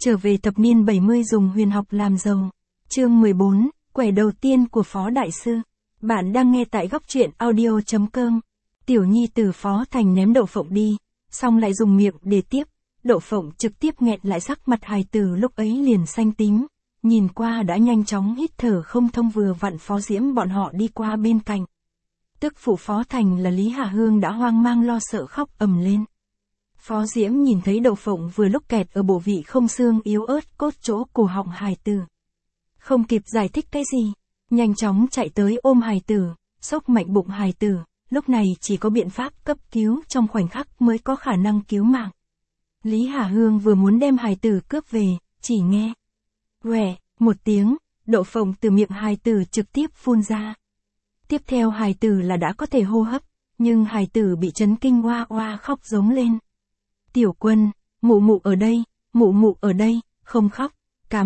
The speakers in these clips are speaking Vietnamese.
Trở về thập niên 70 dùng huyền học làm giàu. Chương 14, quẻ đầu tiên của Phó Đại Sư. Bạn đang nghe tại góc truyện audio.com. Tiểu nhi từ Phó Thành ném đậu phộng đi, xong lại dùng miệng để tiếp. Đậu phộng trực tiếp nghẹn lại sắc mặt hài tử lúc ấy liền xanh tím. Nhìn qua đã nhanh chóng hít thở không thông, vừa vặn Phó Diễm bọn họ đi qua bên cạnh. Tức phụ Phó Thành là Lý Hà Hương đã hoang mang lo sợ khóc ầm lên. Phó Diễm nhìn thấy đậu phộng vừa lúc kẹt ở bộ vị không xương yếu ớt cốt chỗ cổ họng hài tử. Không kịp giải thích cái gì, nhanh chóng chạy tới ôm hài tử, xốc mạnh bụng hài tử, lúc này chỉ có biện pháp cấp cứu trong khoảnh khắc mới có khả năng cứu mạng. Lý Hà Hương vừa muốn đem hài tử cướp về, chỉ nghe "Quẻ" một tiếng, đậu phộng từ miệng hài tử trực tiếp phun ra. Tiếp theo hài tử là đã có thể hô hấp, nhưng hài tử bị chấn kinh oa oa khóc giống lên. "Tiểu Quân, mụ mụ ở đây, mụ mụ ở đây, không khóc, cảm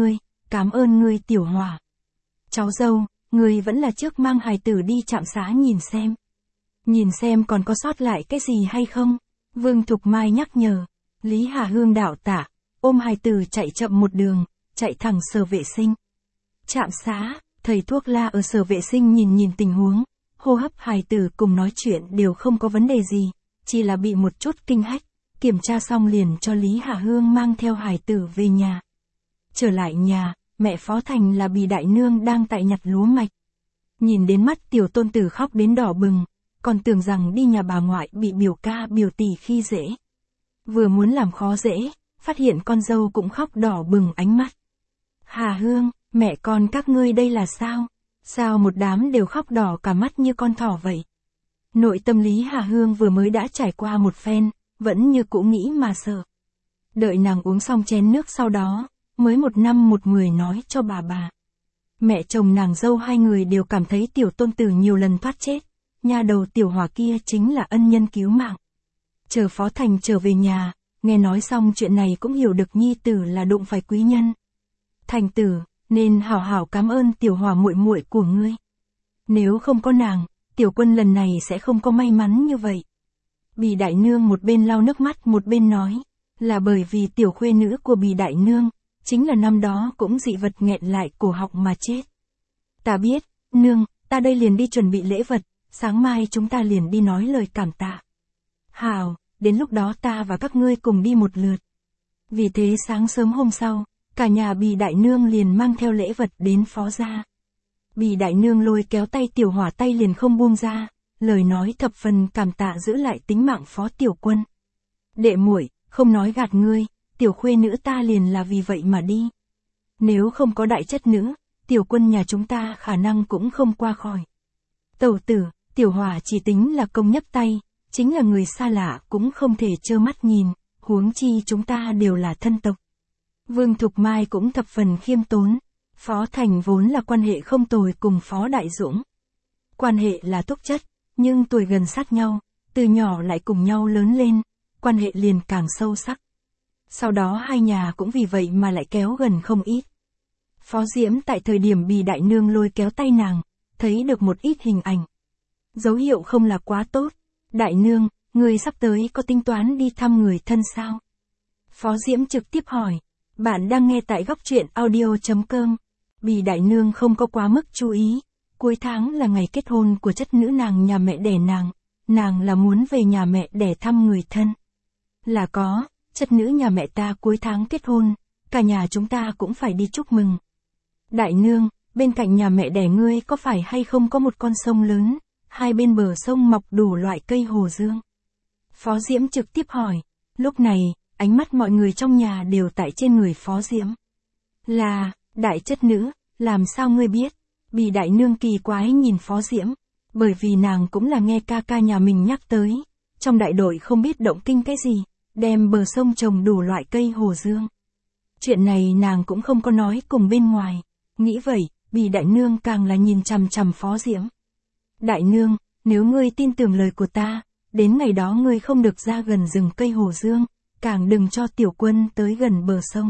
ơn ngươi Tiểu Hỏa. Cháu dâu, ngươi vẫn là trước mang hài tử đi trạm xá nhìn xem còn có sót lại cái gì hay không." Vương Thục Mai nhắc nhở. Lý Hà Hương đạo tạ, ôm hài tử chạy chậm một đường, chạy thẳng sở vệ sinh. Trạm xá, thầy thuốc la ở sở vệ sinh nhìn tình huống, hô hấp hài tử cùng nói chuyện đều không có vấn đề gì, chỉ là bị một chút kinh hách. Kiểm tra xong liền cho Lý Hà Hương mang theo hài tử về nhà. Trở lại nhà, mẹ Phó Thành là Bì Đại Nương đang tại nhặt lúa mạch. Nhìn đến mắt tiểu tôn tử khóc đến đỏ bừng, còn tưởng rằng đi nhà bà ngoại bị biểu ca biểu tỷ khi dễ. Vừa muốn làm khó dễ, phát hiện con dâu cũng khóc đỏ bừng ánh mắt. "Hà Hương, mẹ con các ngươi đây là sao? Sao một đám đều khóc đỏ cả mắt như con thỏ vậy?" Nội tâm Lý Hà Hương vừa mới đã trải qua một phen, vẫn như cũ nghĩ mà sợ. Đợi nàng uống xong chén nước sau đó, mới một năm một mười nói cho bà. Mẹ chồng nàng dâu hai người đều cảm thấy tiểu tôn tử nhiều lần thoát chết, nha đầu Tiểu Hỏa kia chính là ân nhân cứu mạng. Chờ Phó Thành trở về nhà, nghe nói xong chuyện này cũng hiểu được nhi tử là đụng phải quý nhân. "Thành tử, nên hảo hảo cảm ơn Tiểu Hỏa muội muội của ngươi. Nếu không có nàng, Tiểu Quân lần này sẽ không có may mắn như vậy." Bì Đại Nương một bên lau nước mắt một bên nói, là bởi vì tiểu khuê nữ của Bì Đại Nương, chính là năm đó cũng dị vật nghẹn lại cổ họng mà chết. "Ta biết, nương, ta đây liền đi chuẩn bị lễ vật, sáng mai chúng ta liền đi nói lời cảm tạ." "Hảo, đến lúc đó ta và các ngươi cùng đi một lượt." Vì thế sáng sớm hôm sau, cả nhà Bì Đại Nương liền mang theo lễ vật đến Phó gia. Bì Đại Nương lôi kéo tay Tiểu Hỏa tay liền không buông ra, lời nói thập phần cảm tạ giữ lại tính mạng Phó Tiểu Quân. "Đệ muội, không nói gạt ngươi, tiểu khuê nữ ta liền là vì vậy mà đi. Nếu không có đại chất nữ, Tiểu Quân nhà chúng ta khả năng cũng không qua khỏi. Tẩu tử, Tiểu Hỏa chỉ tính là công nhấp tay, chính là người xa lạ cũng không thể trơ mắt nhìn, huống chi chúng ta đều là thân tộc." Vương Thục Mai cũng thập phần khiêm tốn. Phó Thành vốn là quan hệ không tồi cùng Phó Đại Dũng. Quan hệ là thúc chất, nhưng tuổi gần sát nhau, từ nhỏ lại cùng nhau lớn lên, quan hệ liền càng sâu sắc. Sau đó hai nhà cũng vì vậy mà lại kéo gần không ít. Phó Diễm tại thời điểm Bì Đại Nương lôi kéo tay nàng, thấy được một ít hình ảnh. Dấu hiệu không là quá tốt. "Đại Nương, người sắp tới có tính toán đi thăm người thân sao?" Phó Diễm trực tiếp hỏi. Bạn đang nghe tại góc truyện audio.com. Bì Đại Nương không có quá mức chú ý. Cuối tháng là ngày kết hôn của chất nữ nàng nhà mẹ đẻ nàng là muốn về nhà mẹ đẻ thăm người thân. "Là có, chất nữ nhà mẹ ta cuối tháng kết hôn, cả nhà chúng ta cũng phải đi chúc mừng." "Đại Nương, bên cạnh nhà mẹ đẻ ngươi có phải hay không có một con sông lớn, hai bên bờ sông mọc đủ loại cây hồ dương?" Phó Diễm trực tiếp hỏi. Lúc này, ánh mắt mọi người trong nhà đều tại trên người Phó Diễm. "Là, đại chất nữ, làm sao ngươi biết?" Bì Đại Nương kỳ quái nhìn Phó Diễm, bởi vì nàng cũng là nghe ca ca nhà mình nhắc tới, trong đại đội không biết động kinh cái gì, đem bờ sông trồng đủ loại cây hồ dương. Chuyện này nàng cũng không có nói cùng bên ngoài, nghĩ vậy, Bì Đại Nương càng là nhìn chằm chằm Phó Diễm. "Đại Nương, nếu ngươi tin tưởng lời của ta, đến ngày đó ngươi không được ra gần rừng cây hồ dương, càng đừng cho Tiểu Quân tới gần bờ sông."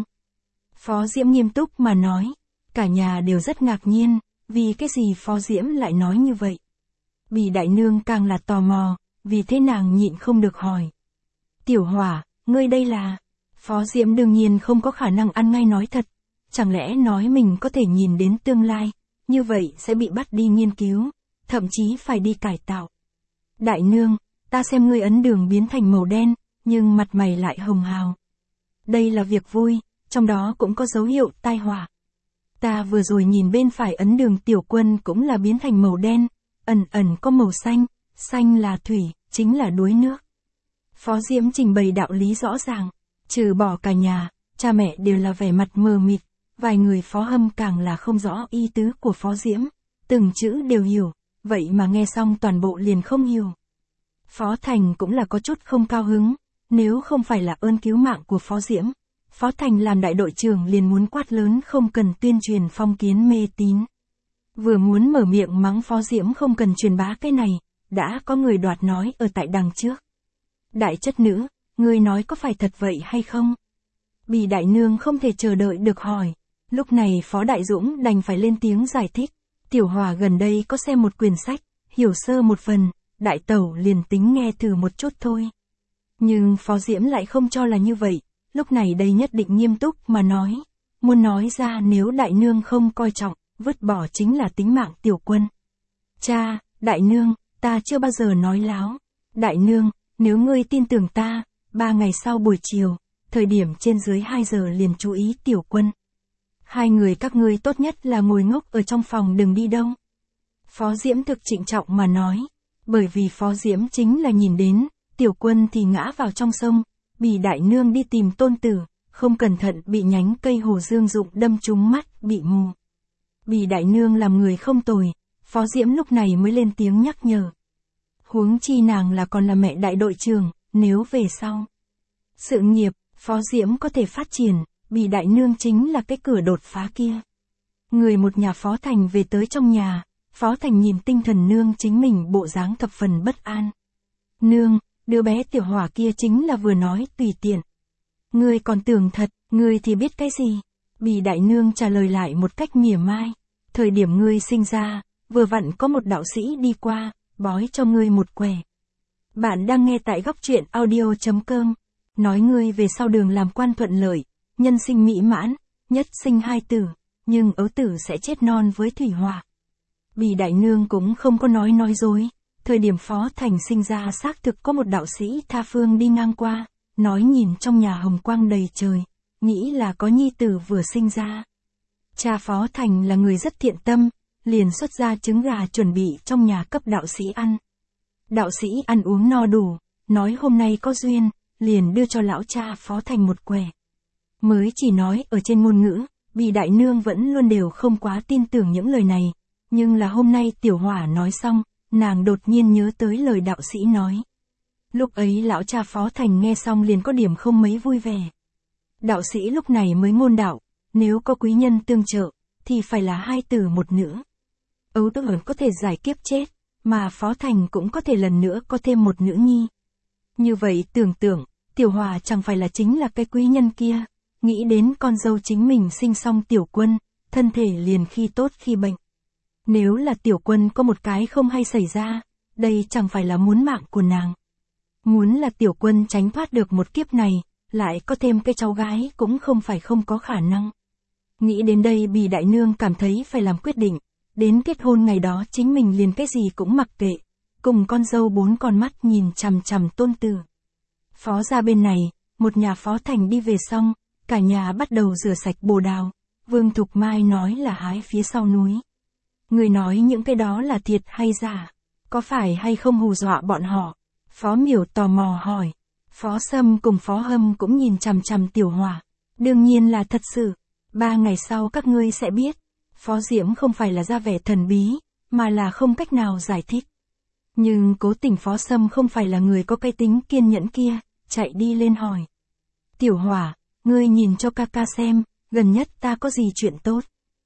Phó Diễm nghiêm túc mà nói, cả nhà đều rất ngạc nhiên, vì cái gì Phó Diễm lại nói như vậy. Bì Đại Nương càng là tò mò, vì thế nàng nhịn không được hỏi. "Tiểu Hỏa, ngươi đây là?" Phó Diễm đương nhiên không có khả năng ăn ngay nói thật. Chẳng lẽ nói mình có thể nhìn đến tương lai, như vậy sẽ bị bắt đi nghiên cứu, thậm chí phải đi cải tạo. Đại nương, ta xem ngươi ấn đường biến thành màu đen, nhưng mặt mày lại hồng hào. Đây là việc vui, trong đó cũng có dấu hiệu tai họa. Ta vừa rồi nhìn bên phải ấn đường tiểu quân cũng là biến thành màu đen, ẩn ẩn có màu xanh, xanh là thủy, chính là đuối nước. Phó Diễm trình bày đạo lý rõ ràng, trừ bỏ cả nhà, cha mẹ đều là vẻ mặt mờ mịt, vài người Phó Hâm càng là không rõ ý tứ của Phó Diễm, từng chữ đều hiểu, vậy mà nghe xong toàn bộ liền không hiểu. Phó Thành cũng là có chút không cao hứng, nếu không phải là ơn cứu mạng của Phó Diễm, Phó Thành làm đại đội trưởng liền muốn quát lớn không cần tuyên truyền phong kiến mê tín. Vừa muốn mở miệng mắng Phó Diễm không cần truyền bá cái này, đã có người đoạt nói ở tại đằng trước. Đại chất nữ, ngươi nói có phải thật vậy hay không? Bì đại nương không thể chờ đợi được hỏi. Lúc này Phó Đại Dũng đành phải lên tiếng giải thích. Tiểu Hòa gần đây có xem một quyển sách, hiểu sơ một phần, đại tẩu liền tính nghe thử một chút thôi. Nhưng Phó Diễm lại không cho là như vậy, lúc này đây nhất định nghiêm túc mà nói. Muốn nói ra nếu đại nương không coi trọng, vứt bỏ chính là tính mạng tiểu quân. Cha, đại nương, ta chưa bao giờ nói láo. Đại nương, nếu ngươi tin tưởng ta, 3 ngày sau buổi chiều, thời điểm trên dưới 2 giờ liền chú ý tiểu quân. 2 người các ngươi tốt nhất là ngồi ngốc ở trong phòng đừng đi đâu. Phó Diễm thực trịnh trọng mà nói, bởi vì Phó Diễm chính là nhìn đến, tiểu quân thì ngã vào trong sông, Bì đại nương đi tìm tôn tử, không cẩn thận bị nhánh cây hồ dương dụng đâm trúng mắt, bị mù. Bì đại nương làm người không tồi, Phó Diễm lúc này mới lên tiếng nhắc nhở. Huống chi nàng là còn là mẹ đại đội trưởng, nếu về sau sự nghiệp, Phó Diễm có thể phát triển, Bì đại nương chính là cái cửa đột phá kia. Người một nhà Phó Thành về tới trong nhà, Phó Thành nhìn tinh thần nương chính mình bộ dáng thập phần bất an. Nương, đứa bé tiểu hỏa kia chính là vừa nói tùy tiện. Ngươi còn tưởng thật, ngươi thì biết cái gì? Bì đại nương trả lời lại một cách mỉa mai. Thời điểm ngươi sinh ra, vừa vặn có một đạo sĩ đi qua, bói cho ngươi một quẻ. Bạn đang nghe tại góc truyện audio.com. Nói ngươi về sau đường làm quan thuận lợi, nhân sinh mỹ mãn, nhất sinh 2 tử, nhưng ấu tử sẽ chết non với thủy hỏa. Bì đại nương cũng không có nói dối. Thời điểm Phó Thành sinh ra xác thực có một đạo sĩ tha phương đi ngang qua, nói nhìn trong nhà hồng quang đầy trời, nghĩ là có nhi tử vừa sinh ra. Cha Phó Thành là người rất thiện tâm, liền xuất ra trứng gà chuẩn bị trong nhà cấp đạo sĩ ăn. Đạo sĩ ăn uống no đủ, nói hôm nay có duyên, liền đưa cho lão cha Phó Thành một quẻ. Mới chỉ nói ở trên ngôn ngữ, Bì đại nương vẫn luôn đều không quá tin tưởng những lời này, nhưng là hôm nay tiểu hỏa nói xong, nàng đột nhiên nhớ tới lời đạo sĩ nói. Lúc ấy lão cha Phó Thành nghe xong liền có điểm không mấy vui vẻ. Đạo sĩ lúc này mới ngôn đạo, nếu có quý nhân tương trợ, thì phải là 2 tử 1 nữ. Ấu tử có thể giải kiếp chết, mà Phó Thành cũng có thể lần nữa có thêm 1 nữ nhi. Như vậy tưởng tượng, tiểu hòa chẳng phải là chính là cái quý nhân kia, nghĩ đến con dâu chính mình sinh xong tiểu quân, thân thể liền khi tốt khi bệnh. Nếu là tiểu quân có một cái không hay xảy ra, đây chẳng phải là muốn mạng của nàng. Muốn là tiểu quân tránh thoát được một kiếp này, lại có thêm cái cháu gái cũng không phải không có khả năng. Nghĩ đến đây Bì đại nương cảm thấy phải làm quyết định, đến kết hôn ngày đó chính mình liền cái gì cũng mặc kệ, cùng con dâu 4 con mắt nhìn chằm chằm tôn tử. Phó gia bên này, một nhà Phó Thành đi về xong, cả nhà bắt đầu rửa sạch bồ đào, Vương Thục Mai nói là hái phía sau núi. Người nói những cái đó là thiệt hay giả, có phải hay không hù dọa bọn họ? Phó Miểu tò mò hỏi. Phó Sâm cùng Phó Hâm cũng nhìn chằm chằm tiểu hỏa. Đương nhiên là thật sự, 3 ngày sau các ngươi sẽ biết. Phó Diễm không phải là ra vẻ thần bí, mà là không cách nào giải thích. Nhưng cố tình Phó Sâm không phải là người có cái tính kiên nhẫn kia, chạy đi lên hỏi. Tiểu hỏa, ngươi nhìn cho ca ca xem, gần nhất ta có gì chuyện tốt.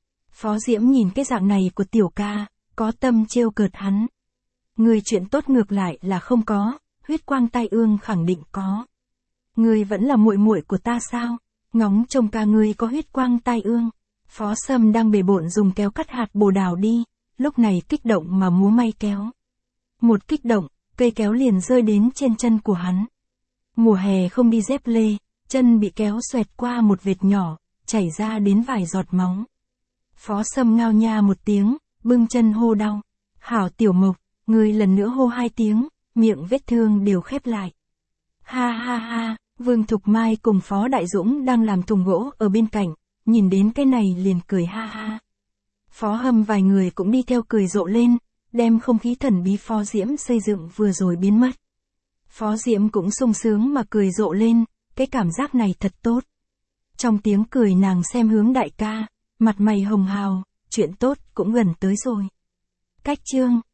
Phó Diễm nhìn cái dạng này của tiểu ca, có tâm trêu cợt hắn. Người chuyện tốt ngược lại là không có, huyết quang tai ương khẳng định có. Người vẫn là muội muội của ta sao? Ngóng trông ca ngươi có huyết quang tai ương. Phó Sâm đang bề bộn dùng kéo cắt hạt bồ đào đi, lúc này kích động mà múa may kéo. Một kích động, cây kéo liền rơi đến trên chân của hắn. Mùa hè không đi dép lê, chân bị kéo xoẹt qua một vệt nhỏ, chảy ra đến vài giọt máu. Phó Sâm ngao nha một tiếng, bưng chân hô đau. Hảo Tiểu Mộc, người lần nữa hô 2 tiếng, miệng vết thương đều khép lại. Ha ha ha, Vương Thục Mai cùng Phó Đại Dũng đang làm thùng gỗ ở bên cạnh, nhìn đến cái này liền cười ha ha. Phó Hâm vài người cũng đi theo cười rộ lên, đem không khí thần bí Phó Diễm xây dựng vừa rồi biến mất. Phó Diễm cũng sung sướng mà cười rộ lên, cái cảm giác này thật tốt. Trong tiếng cười nàng xem hướng đại ca, mặt mày hồng hào, chuyện tốt cũng gần tới rồi. Cách chương